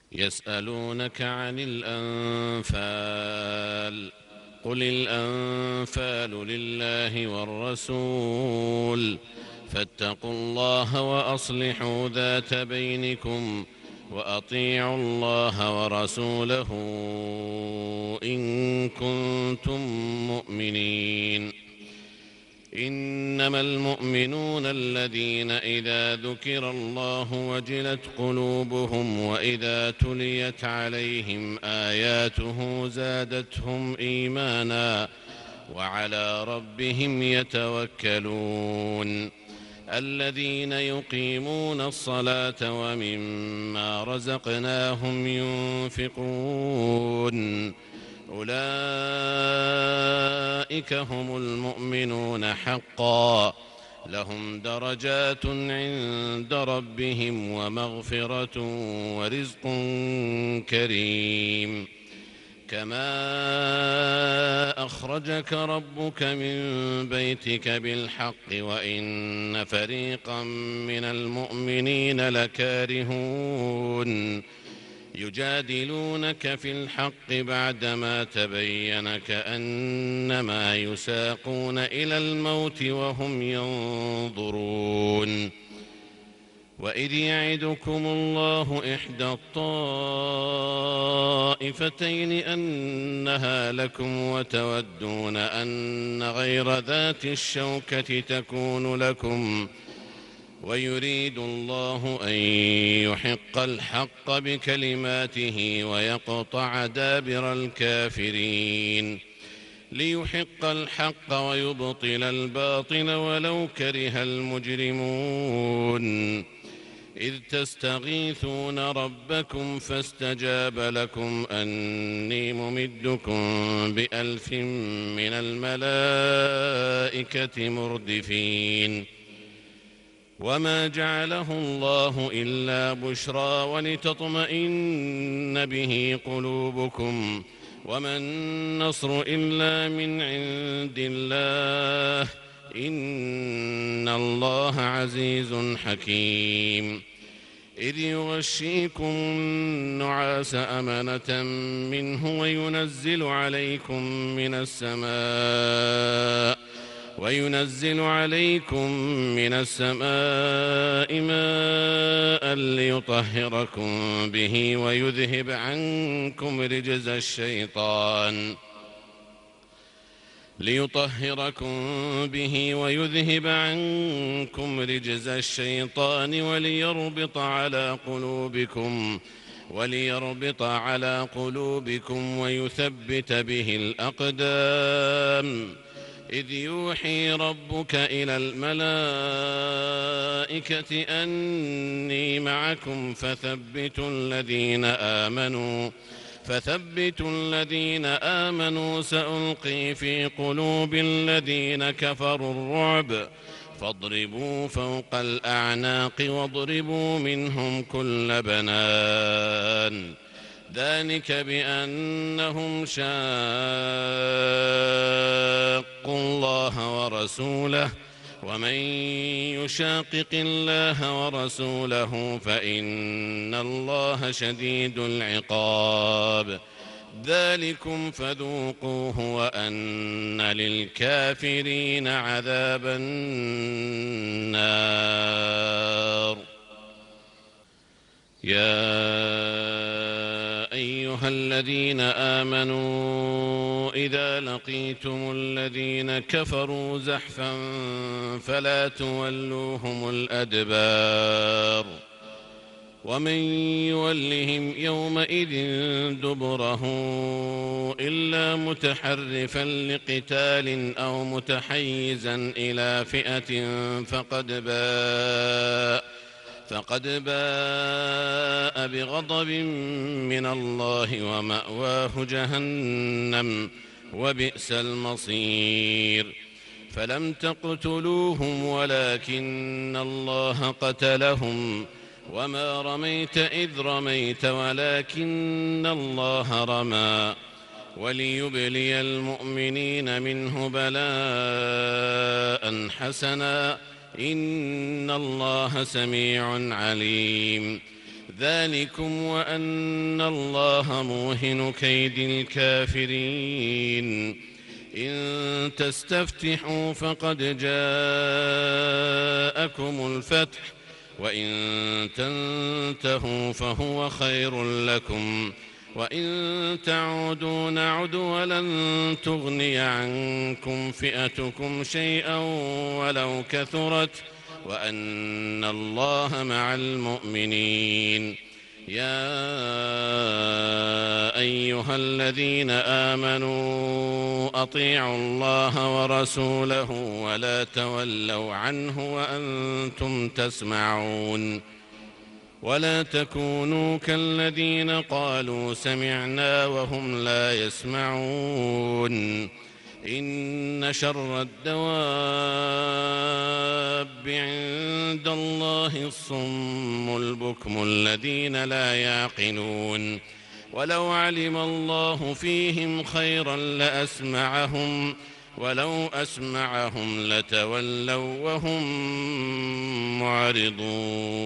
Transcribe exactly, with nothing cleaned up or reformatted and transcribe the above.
يسألونك عن الأنفال قل الأنفال لله والرسول فاتقوا الله وأصلحوا ذات بينكم وأطيعوا الله ورسوله إن كنتم مؤمنين. إنما المؤمنون الذين إذا ذكر الله وجلت قلوبهم وإذا تليت عليهم آياته زادتهم إيمانا وعلى ربهم يتوكلون. الذين يقيمون الصلاة ومما رزقناهم ينفقون أولئك هم المؤمنون حقا لهم درجات عند ربهم ومغفرة ورزق كريم. كما أخرجك ربك من بيتك بالحق وإن فريقا من المؤمنين لكارهون يجادلونك في الحق بعدما تبين كأنما يساقون إلى الموت وهم ينظرون. وإذ يعدكم الله إحدى الطائفتين أنها لكم وتودون أن غير ذات الشوكة تكون لكم ويريد الله أن يحق الحق بكلماته ويقطع دابر الكافرين ليحق الحق ويبطل الباطل ولو كره المجرمون. إذ تستغيثون ربكم فاستجاب لكم أني ممدكم بألف من الملائكة مردفين. وما جعله الله إلا بشرى ولتطمئن به قلوبكم وما النصر إلا من عند الله إن الله عزيز حكيم. إذ يغشيكم النعاس أمنة منه وينزل عليكم من السماء وينزل عليكم من السماء ماء ليطهركم به ويذهب عنكم رجز الشيطان ليطهركم به ويذهب عنكم رجز الشيطان وليربط على قلوبكم وليربط على قلوبكم ويثبت به الأقدام. إذ يوحي ربك إلى الملائكة أني معكم فثبتوا الذين آمنوا فثبتوا الذين آمنوا سألقي في قلوب الذين كفروا الرعب فاضربوا فوق الأعناق واضربوا منهم كل بنان. ذلك بأنهم شاقوا الله ورسوله ومن يشاقق الله ورسوله فإن الله شديد العقاب. ذلكم فذوقوه وأن للكافرين عذاب النار. يا أيها الذين آمنوا إذا لقيتم الذين كفروا زحفا فلا تولوهم الأدبار ومن يولهم يومئذ دبره إلا متحرفا لقتال أو متحيزا إلى فئة فقد باء فقد باء بغضب من الله ومأواه جهنم وبئس المصير. فلم تقتلوهم ولكن الله قتلهم وما رميت إذ رميت ولكن الله رمى وليبلي المؤمنين منه بلاء حسنا إن الله سميع عليم. ذلكم وأن الله موهن كيد الكافرين إن تستفتحوا فقد جاءكم الفتح وإن تنتهوا فهو خير لكم وإن تعودوا نعد ولن تغني عنكم فئتكم شيئا ولو كثرت وأن الله مع المؤمنين يا أيها الذين آمنوا أطيعوا الله ورسوله ولا تولوا عنه وأنتم تسمعون ولا تكونوا كالذين قالوا سمعنا وهم لا يسمعون إن شر الدواب عند الله الصم البكم الذين لا يعقلون ولو علم الله فيهم خيرا لأسمعهم ولو أسمعهم لتولوا وهم معرضون